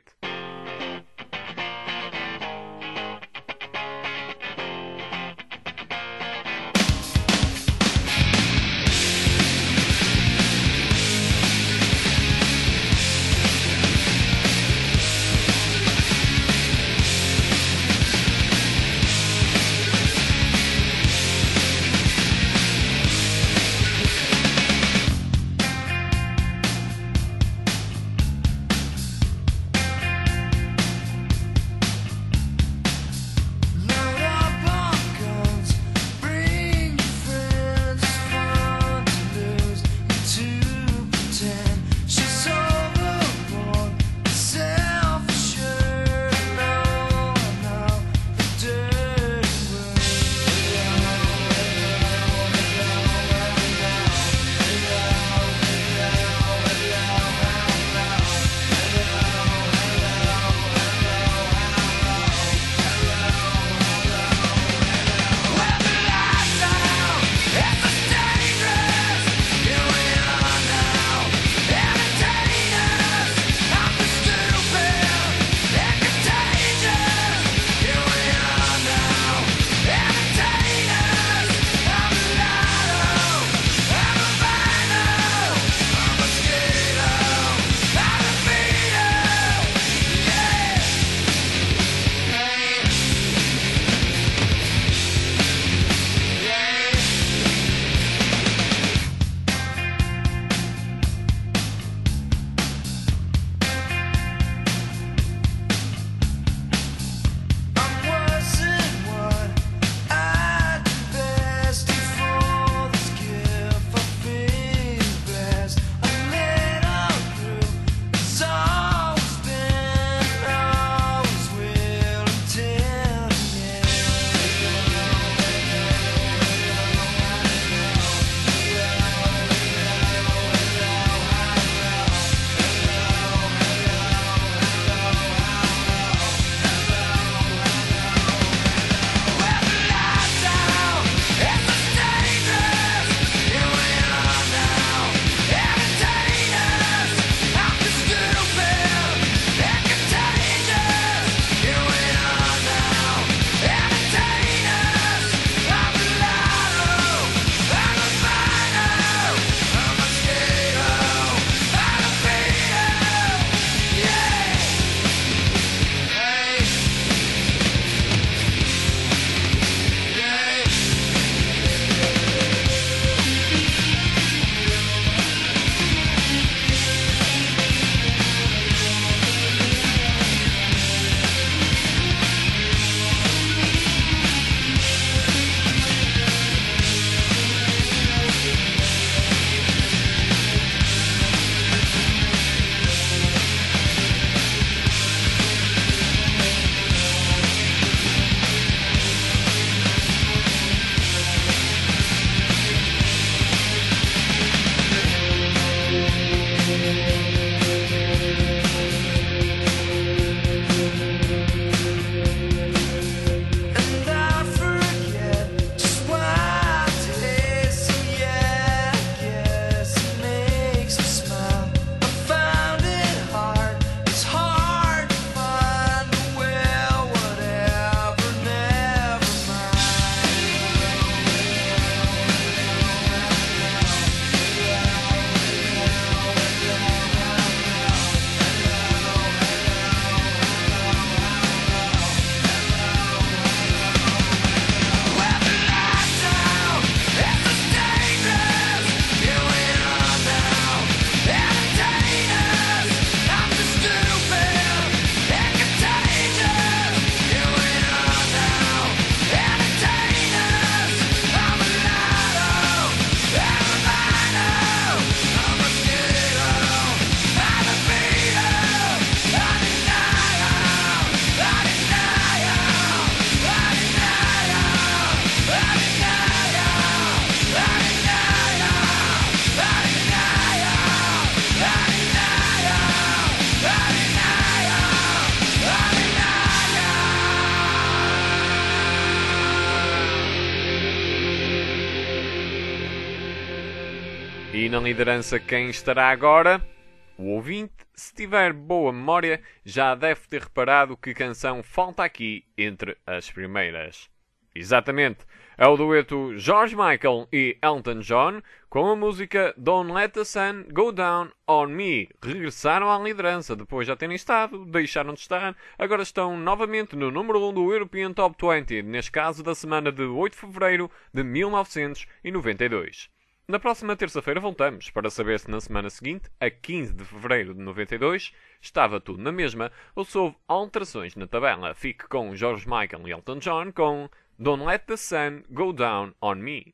E na liderança quem estará agora? O ouvinte, se tiver boa memória, já deve ter reparado que canção falta aqui entre as primeiras. Exatamente, é o dueto George Michael e Elton John com a música Don't Let the Sun Go Down on Me. Regressaram à liderança depois de já terem estado, deixaram de estar, agora estão novamente no número 1 do European Top 20, neste caso da semana de 8 de fevereiro de 1992. Na próxima terça-feira voltamos para saber se na semana seguinte, a 15 de fevereiro de 92, estava tudo na mesma ou se houve alterações na tabela. Fique com George Michael e Elton John com Don't Let the Sun Go Down on Me.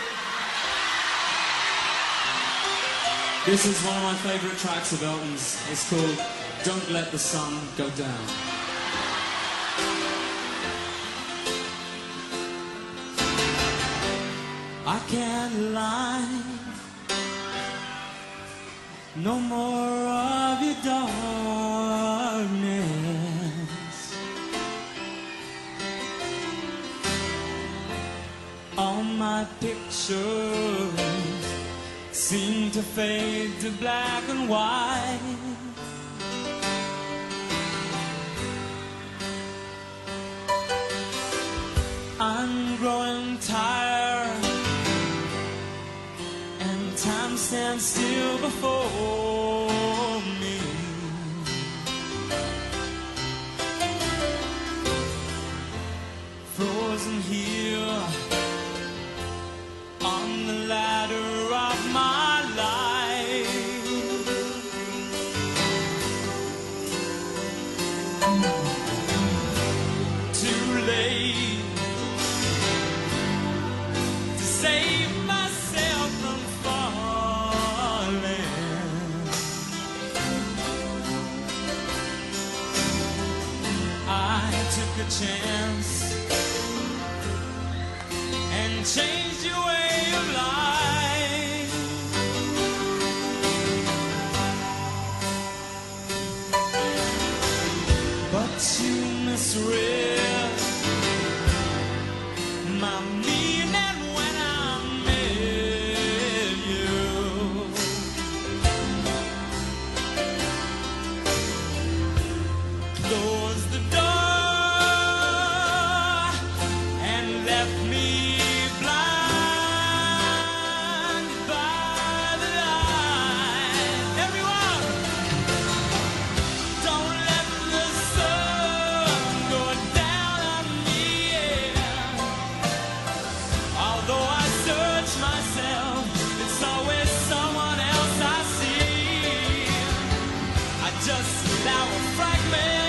This is one of my favourite tracks of Elton's. It's called Don't Let the Sun Go Down. I can't lie, no more of your darkness. All my pictures seem to fade to black and white. I'm growing tired, and time stands still before me. Frozen here on the ladder of my life. Too late to save myself from falling. I took a chance and changed your way of life. But you misread my meaning when I met you. Closed the door and left me blind by the light. Everyone, don't let the sun go down on me. Although I search myself, it's always someone else I see. I just allow a fragment